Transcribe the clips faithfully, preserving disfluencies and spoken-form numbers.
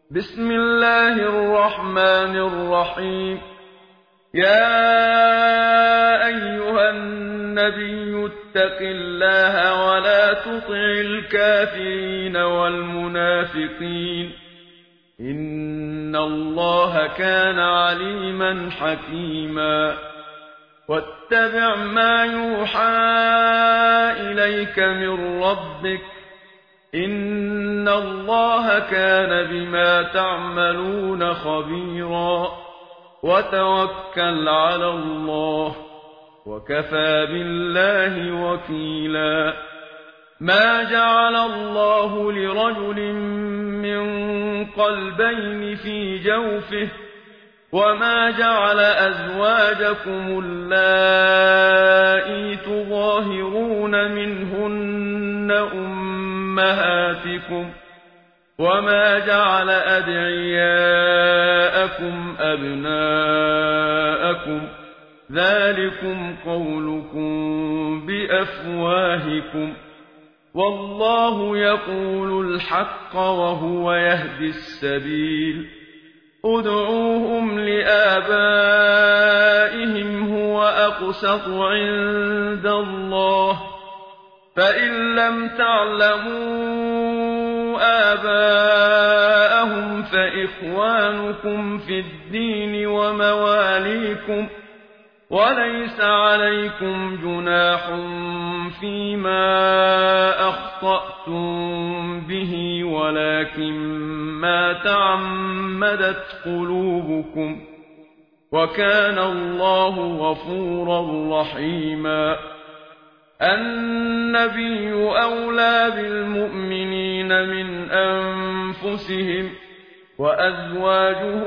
بسم الله الرحمن الرحيم. يا أيها النبي اتق الله ولا تطع الكافرين والمنافقين إن الله كان عليما حكيما. واتبع ما يوحى إليك من ربك إن الله كان بما تعملون خبيرا. وتوكل على الله وكفى بالله وكيلا. ما جعل الله لرجل من قلبين في جوفه وما جعل أزواجكم اللائي تظاهرون منهن أمهاتكم وما جعل أدعياءكم أبناءكم ذلكم قولكم بأفواهكم والله يقول الحق وهو يهدي السبيل. ادعوهم لآبائهم هو أقسط عند الله فإن لم تعلموا آباءهم فإخوانكم في الدين ومواليكم وليس عليكم جناح فيما أخطأتم به ولكن ما تعمدت قلوبكم وكان الله غفورا رحيما. النبي أولى بالمؤمنين من أنفسهم وأزواجه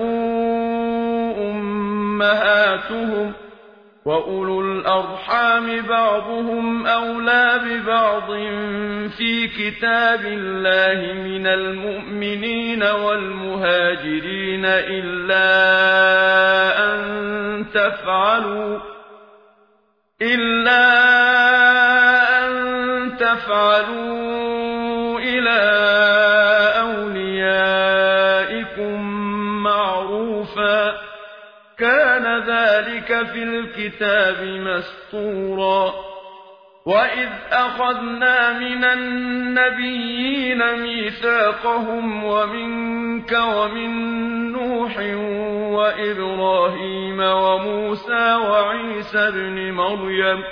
أمهاتهم وأولو الأرحام بعضهم أولى ببعض في كتاب الله من المؤمنين والمهاجرين إلا أن تفعلوا إلا أن تفعلوا إلى أوليائكم معروفا كان ذلك في الكتاب مسطورا. وإذ أخذنا من النبيين ميثاقهم ومنك ومن نوح وإبراهيم وموسى وعيسى ابن مريم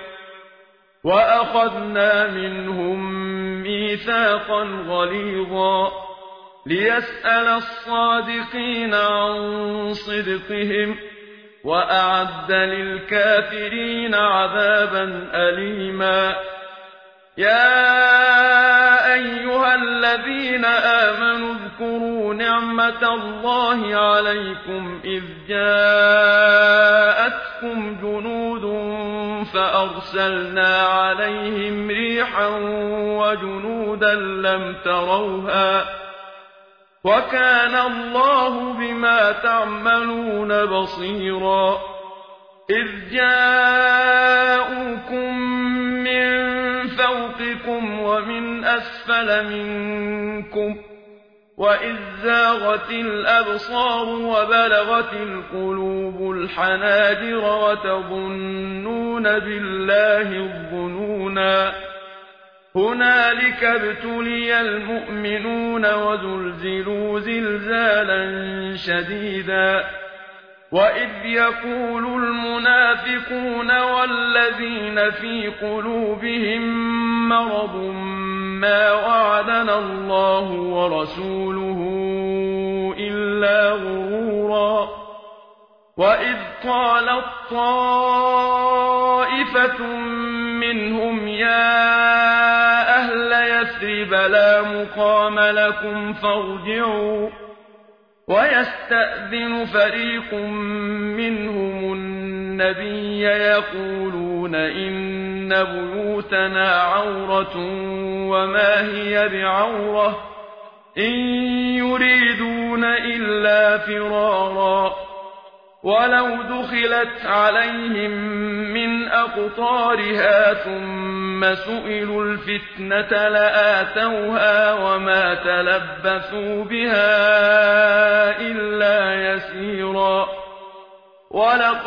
وأخذنا منهم ميثاقا غليظا ليسأل الصادقين عن صدقهم وأعد للكافرين عذابا أليما. يا أيها الذين آمنوا اذكروا نعمة الله عليكم إذ جاءتكم جنود فأرسلنا عليهم ريحا وجنودا لم تروها وكان الله بما تعملون بصيرا. إذ جاءوكم من فوقكم ومن أسفل منكم وإذ زاغت الأبصار وبلغت القلوب الحناجر وتظنون بالله الظنونا. هنالك ابتلي المؤمنون وزلزلوا زلزالا شديدا. وإذ يقول المنافقون والذين في قلوبهم مرض ما وعدنا الله ورسوله إلا غرورا. وإذ قالت طائفة منهم يا أهل يثرب لا مقام لكم فارجعوا ويستأذن فريق منهم النبي يقولون إن بيوتنا عورة وما هي بعورة إن يريدون إلا فرارا. ولو دخلت عليهم من أقطارها ثم سئلوا الفتنة لآتوها وما تلبثوا بها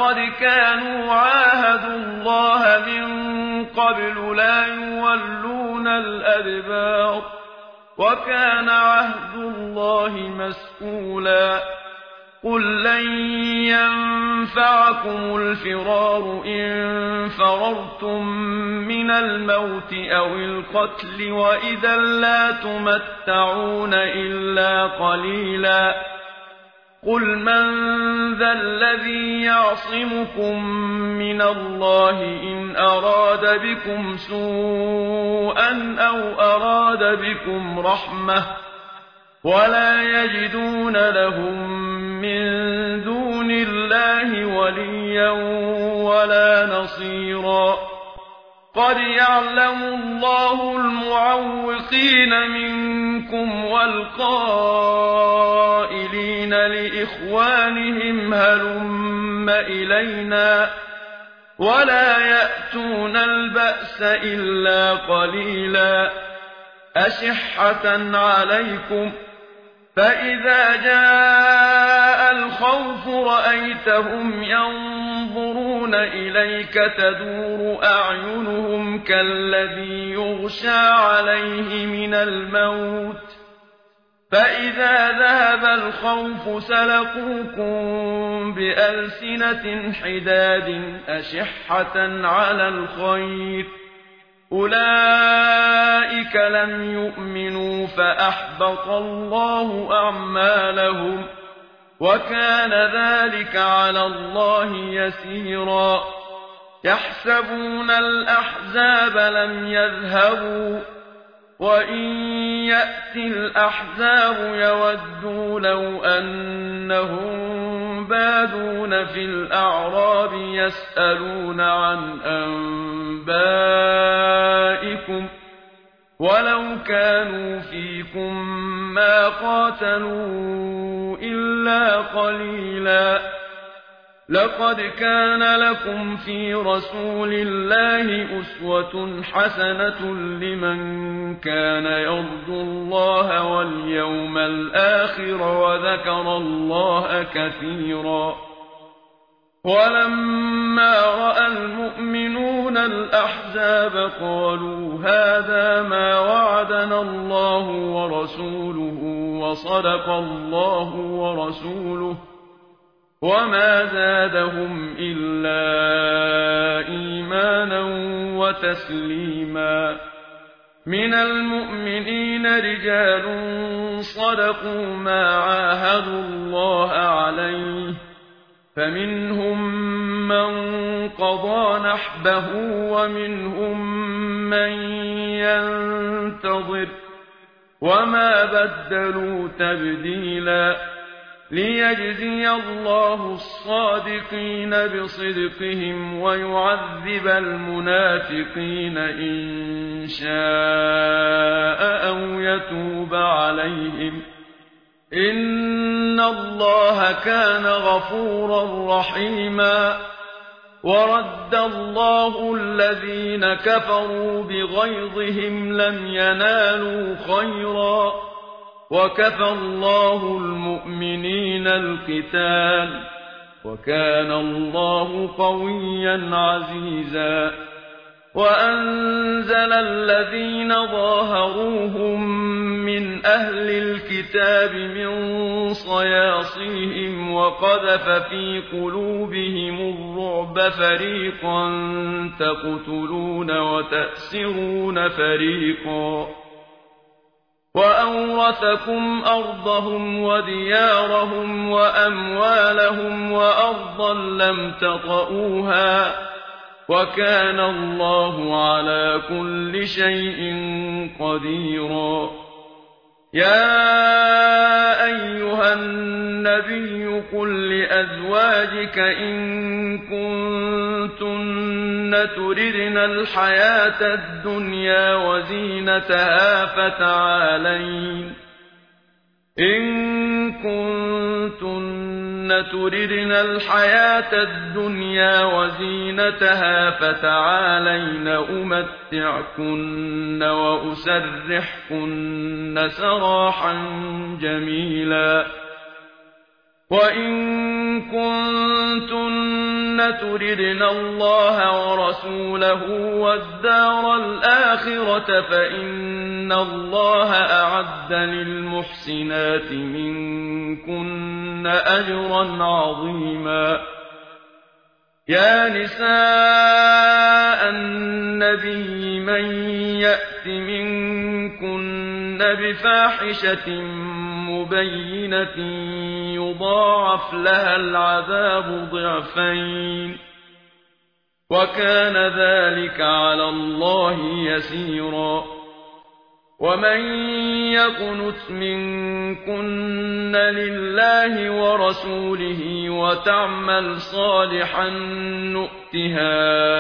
لقد كانوا عاهدوا الله من قبل لا يولون الأدبار وكان عهد الله مسئولا قل لن ينفعكم الفرار إن فررتم من الموت أو القتل وإذا لا تمتعون إلا قليلا قل من ذا الذي يعصمكم من الله إن أراد بكم سوءا أو أراد بكم رحمة ولا يجدون لهم من دون الله وليا ولا نصيرا قد يعلم الله المعوقين منكم والقائلين لإخوانهم هلم إلينا ولا يأتون البأس إلا قليلا أشحة عليكم فإذا جاء الخوف رأيتهم ينظرون إليك تدور أعينهم كالذي يغشى عليه من الموت فإذا ذهب الخوف سلقوكم بألسنة حداد أشحة على الخير أولئك لم يؤمنوا فأحبط الله أعمالهم وكان ذلك على الله يسيرا يحسبون الأحزاب لم يذهبوا وإن يأتي الأحزاب يودوا لو أنهم بادون في الأعراب يسألون عن أنبائكم ولو كانوا فيكم ما قاتلوا إلا قليلا لقد كان لكم في رسول الله أسوة حسنة لمن كان يرجو الله واليوم الآخر وذكر الله كثيرا ولما رأى المؤمنون الأحزاب قالوا هذا ما وعدنا الله ورسوله وصدق الله ورسوله وما زادهم إلا إيمانا وتسليما من المؤمنين رجال صدقوا ما عاهدوا الله عليه فمنهم من قضى نحبه ومنهم من ينتظر وما بدلوا تبديلا ليجزي الله الصادقين بصدقهم ويعذب المنافقين إن شاء أو يتوب عليهم إن الله كان غفورا رحيما ورد الله الذين كفروا بغيظهم لم ينالوا خيرا وكفى الله المؤمنين القتال وكان الله قويا عزيزا وأنزل الذين ظاهروهم من أهل الكتاب من صياصيهم وقذف في قلوبهم الرعب فريقا تقتلون وتأسرون فريقا وأورثكم أرضهم وديارهم وأموالهم وأرضا لم تطئوها وكان الله على كل شيء قديرا يا أيها النبي قل لأزواجك إن كنتن تردن الحياة الدنيا وزينتها فتعالين إن كنتن تردن الحياة الدنيا وزينتها فتعالين أمتعكن وأسرحكن سراحا جميلا وإن كنتن تردن الله ورسوله والدار الآخرة فإن الله أعد للمحسنات منكن أجرا عظيما. يا نساء النبي من يأت منكن بفاحشة مبينة يضاعف لها العذاب ضعفين وكان ذلك على الله يسيرا. ومن يقنت منكن لله ورسوله وتعمل صالحا نؤتها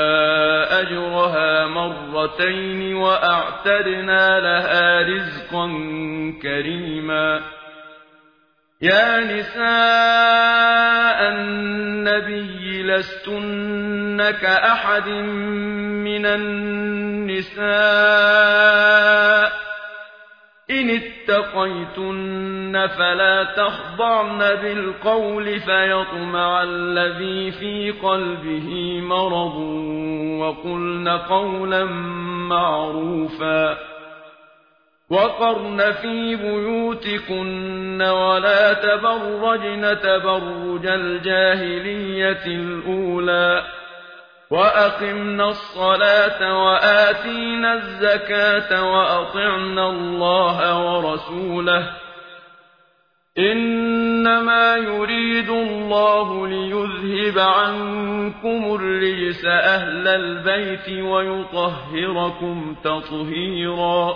أجرها مرتين وأعتدنا لها رزقا كريما. يا نساء النبي لستن كأحد من النساء إن اتقيتن فلا تخضعن بالقول فيطمع الذي في قلبه مرض وقلن قولا معروفا. وقرن في بيوتكن ولا تبرجن تبرج الجاهلية الأولى وأقمنا الصلاة وآتينا الزكاة وأطعنا الله ورسوله إنما يريد الله ليذهب عنكم الرجس أهل البيت ويطهركم تطهيرا.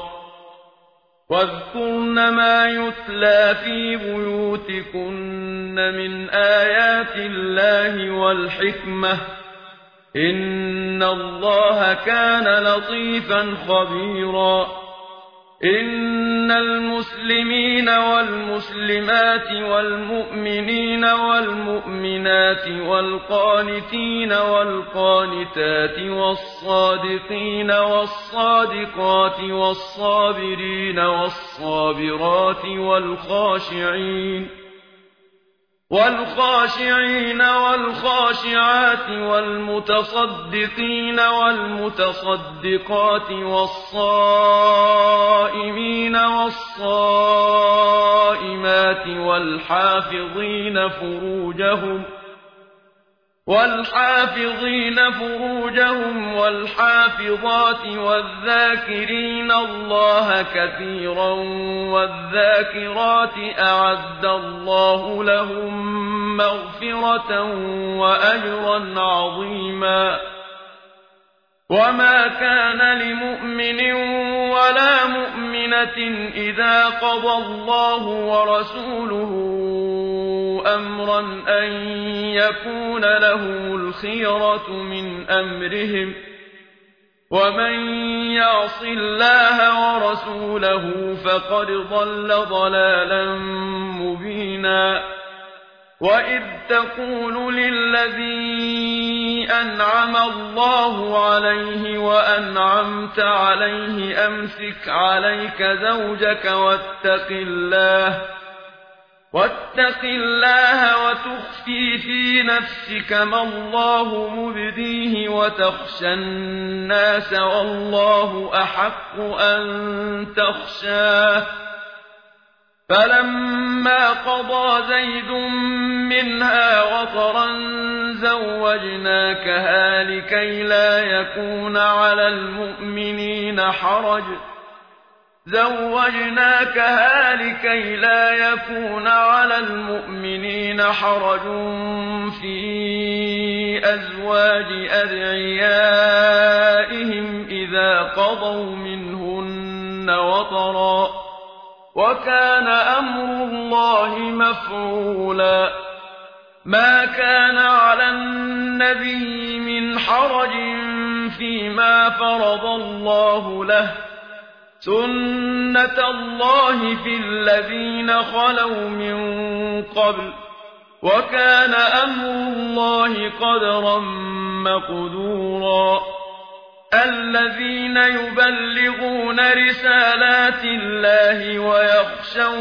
واذكرن ما يتلى في بيوتكن من آيات الله والحكمة إن الله كان لطيفا خبيرا. إن المسلمين والمسلمات والمؤمنين والمؤمنات والقانتين والقانتات والصادقين والصادقات والصابرين والصابرات والخاشعين والخاشعين والخاشعات والمتصدقين والمتصدقات والصائمين والصائمات والحافظين فروجهم والحافظين فروجهم والحافظات والذاكرين الله كثيرا والذاكرات أعد الله لهم مغفرة وأجرا عظيما. وما كان لمؤمن ولا مؤمنة إذا قضى الله ورسوله أمرا أن يكون لهم الخيرة من أمرهم ومن يعص الله ورسوله فقد ضل ضلالا مبينا. وإذ تقول للذي أنعم الله عليه وأنعمت عليه أمسك عليك زوجك واتق الله واتق الله وتخفي في نفسك ما الله مبديه وتخشى الناس والله أحق أن تخشاه. فلما قضى زيد منها وطرا زوجناكها لكي لا يكون على المؤمنين حرج زوجناكها لكي لا يكون على المؤمنين حرج في أزواج أدعيائهم إذا قضوا منهن وطرا وكان أمر الله مفعولا. ما كان على النبي من حرج فيما فرض الله له سنة الله في الذين خلوا من قبل وكان أمر الله قدرا مقدورا. الذين يبلغون رسالات الله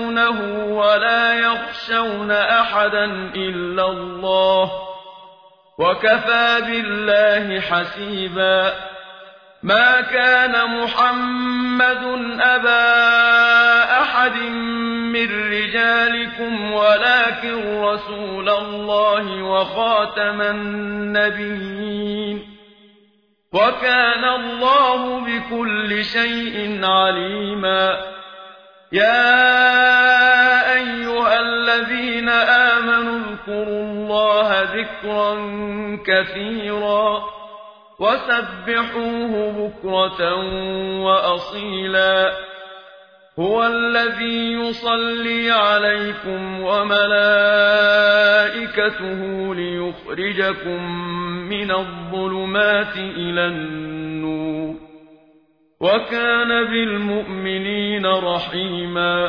ويخشونه ولا يخشون أحدا إلا الله وكفى بالله حسيبا ما كان محمد أبا أحد من رجالكم ولكن رسول الله وخاتم النبيين وكان الله بكل شيء عليما يا أيها الذين آمنوا اذكروا الله ذكرا كثيرا وسبحوه بكرة وأصيلا هو الذي يصلي عليكم وملائكته ليخرجكم من الظلمات إلى النور وكان بالمؤمنين رحيما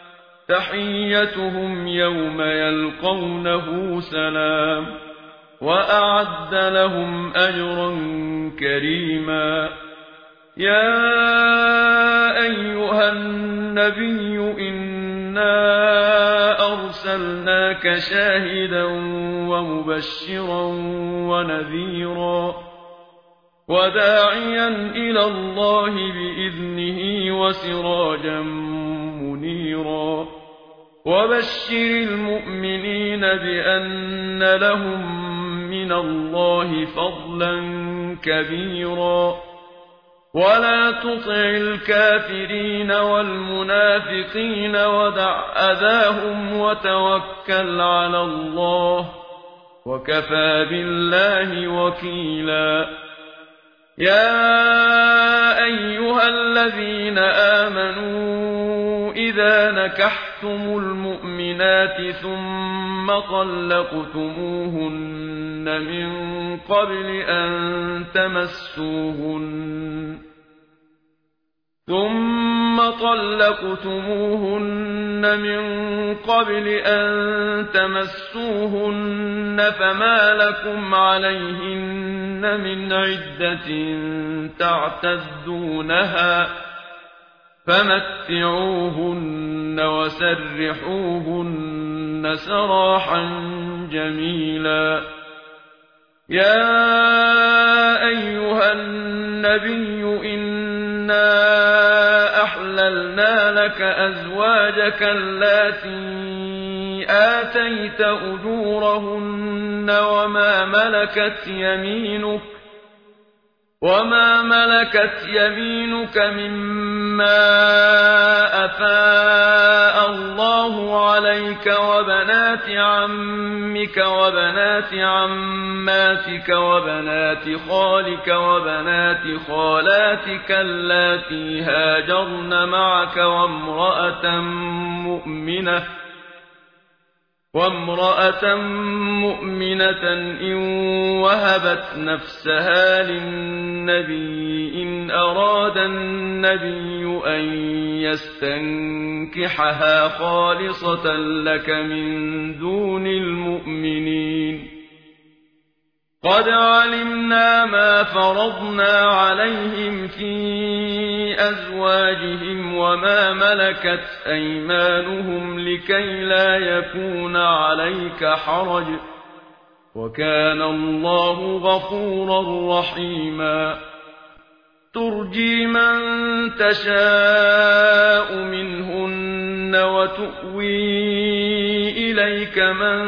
تحيتهم يوم يلقونه سلام وأعد لهم أجرا كريما يا أيها النبي إنا أرسلناك شاهدا ومبشرا ونذيرا وداعيا إلى الله بإذنه وسراجا منيرا وبشر المؤمنين بأن لهم من الله فضلا كبيرا ولا تطع الكافرين والمنافقين ودع أذاهم وتوكل على الله وكفى بالله وكيلا يا أيها الذين آمنوا إذا نكحتم المؤمنات ثم طلقتموهن من قبل أن تمسوهن ثم طلقتموهن من قبل أن تمسوهن فما لكم عليهن من عدة تعتدونها فمتعوهن وسرحوهن سراحا جميلا يا أيها النبي إنا أحللنا لك أزواجك اللاتي آتيت أجورهن وما ملكت يمينك وما ملكت يمينك مما أفاء الله عليك وبنات عمك وبنات عماتك وبنات خالك وبنات خالاتك اللاتي هاجرن معك وامرأة مؤمنة وامرأة مؤمنة إن وهبت نفسها للنبي إن أراد النبي أن يستنكحها خالصة لك من دون المؤمنين قد علمنا ما فرضنا عليهم في أزواجهم وما ملكت أيمانهم لكي لا يكون عليك حرج وكان الله غفورا رحيما ترجي من تشاء منهن وتؤوي إليك من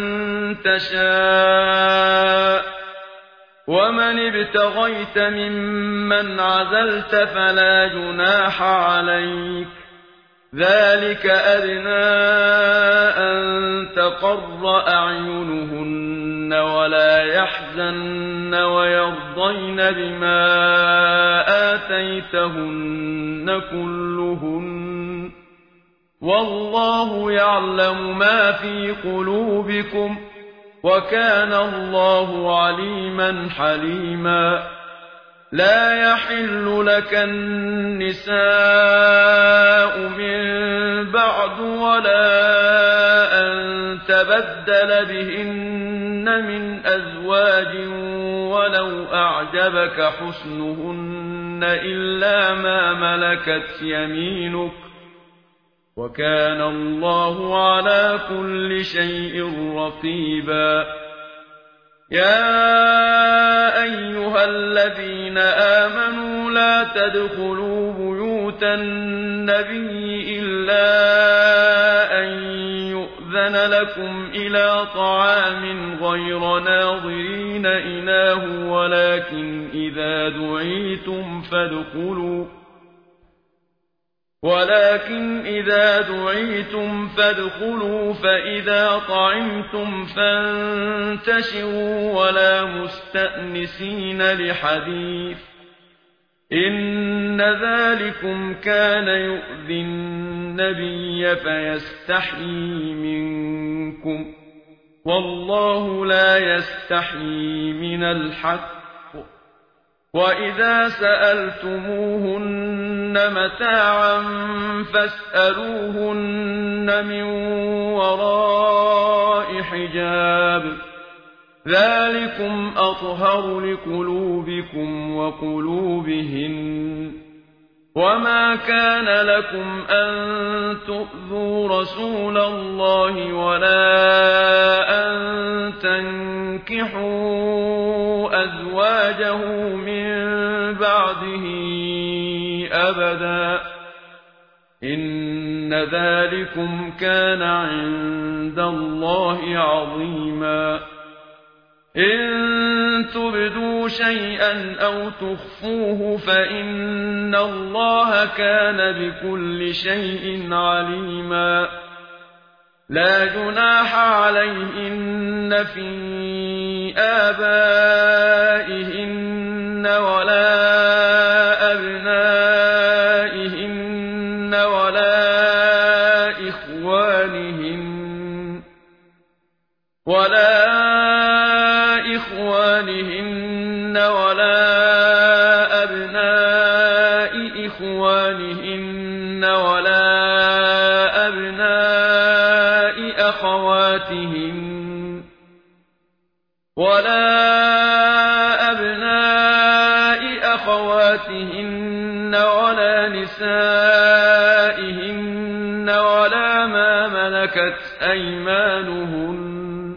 تشاء ومن ابتغيت ممن عزلت فلا جناح عليك ذلك أدنى أن تقر أعينهن ولا يحزن ويرضين بما آتيتهن كلهن والله يعلم ما في قلوبكم وكان الله عليما حليما لا يحل لك النساء من بعد ولا أن تبدل بهن من أزواج ولو أعجبك حسنهن إلا ما ملكت يمينك وكان الله على كل شيء رقيبا يا أيها الذين آمنوا لا تدخلوا بيوت النبي إلا أن يؤذن لكم إلى طعام غير ناظرين إناه ولكن إذا دعيتم فادخلوا ولكن إذا دعيتم فادخلوا فإذا طعمتم فانتشروا ولا مستأنسين لحديث إن ذلكم كان يؤذي النبي فيستحيي منكم والله لا يستحيي من الحق وإذا سألتموهن متاعا فاسألوهن من وراء حجاب ذلكم أطهر لقلوبكم وقلوبهن وما كان لكم أن تؤذوا رسول الله ولا أن تنكحوا أزواجه من بعده أبدا إن ذلكم كان عند الله عظيما إن تبدوا شيئا أو تخفوه فإن الله كان بكل شيء عليما لا جناح عليهن في آبائهن ولا أبنائهن ولا إخوانهن ولا إخوانهن ولا أبناء إخوانهن ولا أبناء أخواتهن ولا أبناء أخواتهن ولا نسائهن ولا ما ملكت أيمانهن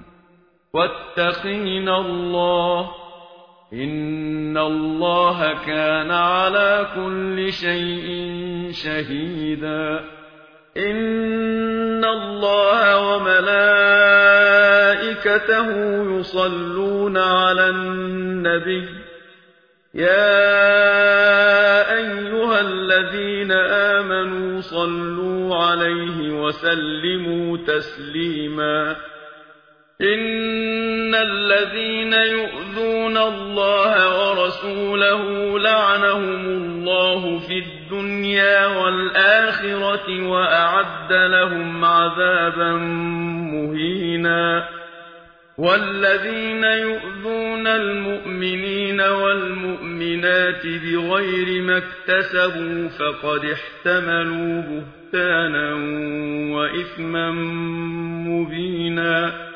واتقين الله إن الله كان على كل شيء شهيدا إن الله وملائكته يصلون على النبي يا أيها الذين آمنوا صلوا عليه وسلموا تسليما إن الذين يؤذون الله ورسوله لعنهم الله في الدنيا والآخرة وأعد لهم عذابا مهينا والذين يؤذون المؤمنين والمؤمنات بغير ما اكتسبوا فقد احتملوا بهتانا وإثما مبينا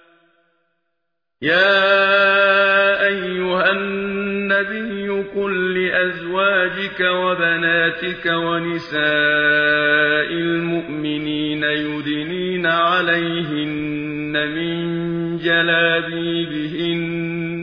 يا أيها النبي قل لأزواجك وبناتك ونساء المؤمنين يدنين عليهن من جلابيبهن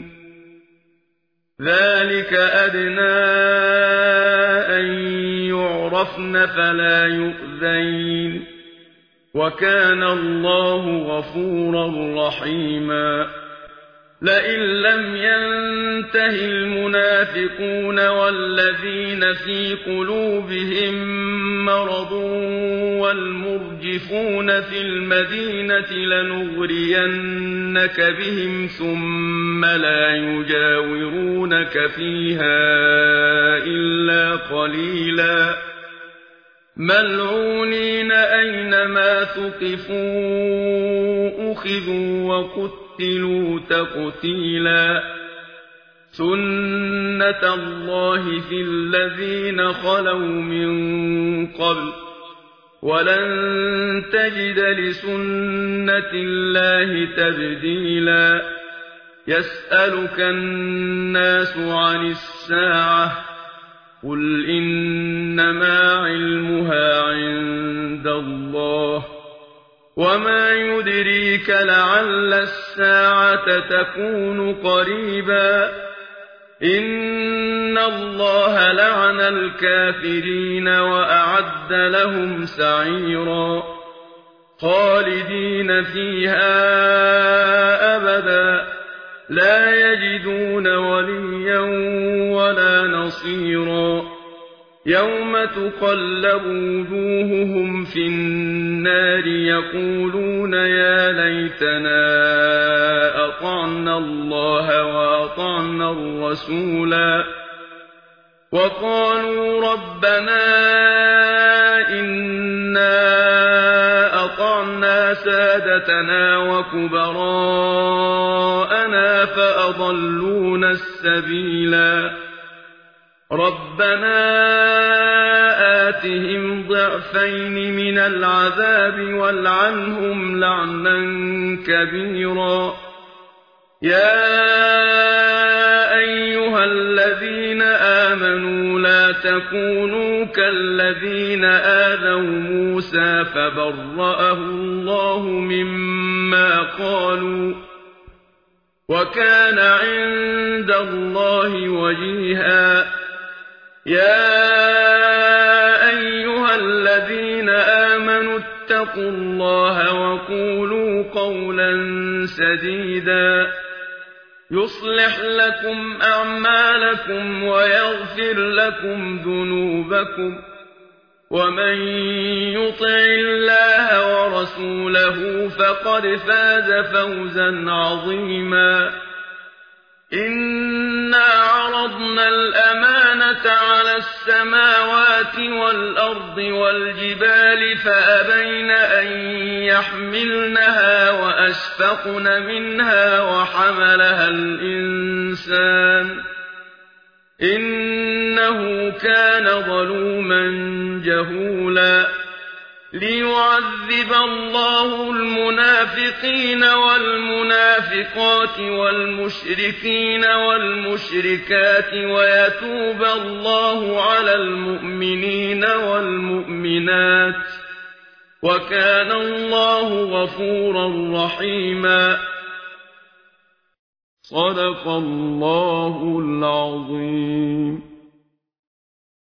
ذلك أدنى أن يعرفن فلا يؤذين وكان الله غفورا رحيما لئن لم ينته المنافقون والذين في قلوبهم مرض والمرجفون في المدينة لنغرينك بهم ثم لا يجاورونك فيها إلا قليلا ملعونين أينما ثقفوا أخذوا وقتلوا قتلوا تقتيلا سنة الله في الذين خلوا من قبل ولن تجد لسنة الله تبديلا يسألك الناس عن الساعة قل إنما علمها عند الله وما يدريك لعل الساعة تكون قريبا إن الله لعن الكافرين وأعد لهم سعيرا خالدين فيها أبدا لا يجدون وليا ولا نصيرا يوم تقلب وجوههم في النار يقولون يا ليتنا أطعنا الله وأطعنا الرسولا وقالوا ربنا إنا أطعنا سادتنا وكبراءنا فأضلونا السبيلا ربنا آتهم ضعفين من العذاب والعنهم لعنا كبيرا يا أيها الذين آمنوا لا تكونوا كالذين آذوا موسى فبرأه الله مما قالوا وكان عند الله وجيها يا أيها الذين آمنوا اتقوا الله وقولوا قولا سديدا يصلح لكم أعمالكم ويغفر لكم ذنوبكم ومن يطع الله ورسوله فقد فاز فوزا عظيما إنا عرضنا الأمانة على السماوات والأرض والجبال فأبين أن يحملنها وأشفقن منها وحملها الإنسان إنه كان ظلوما جهولا ليعذب الله المنافقين والمنافقات والمشركين والمشركات ويتوب الله على المؤمنين والمؤمنات وكان الله غفورا رحيما صدق الله العظيم.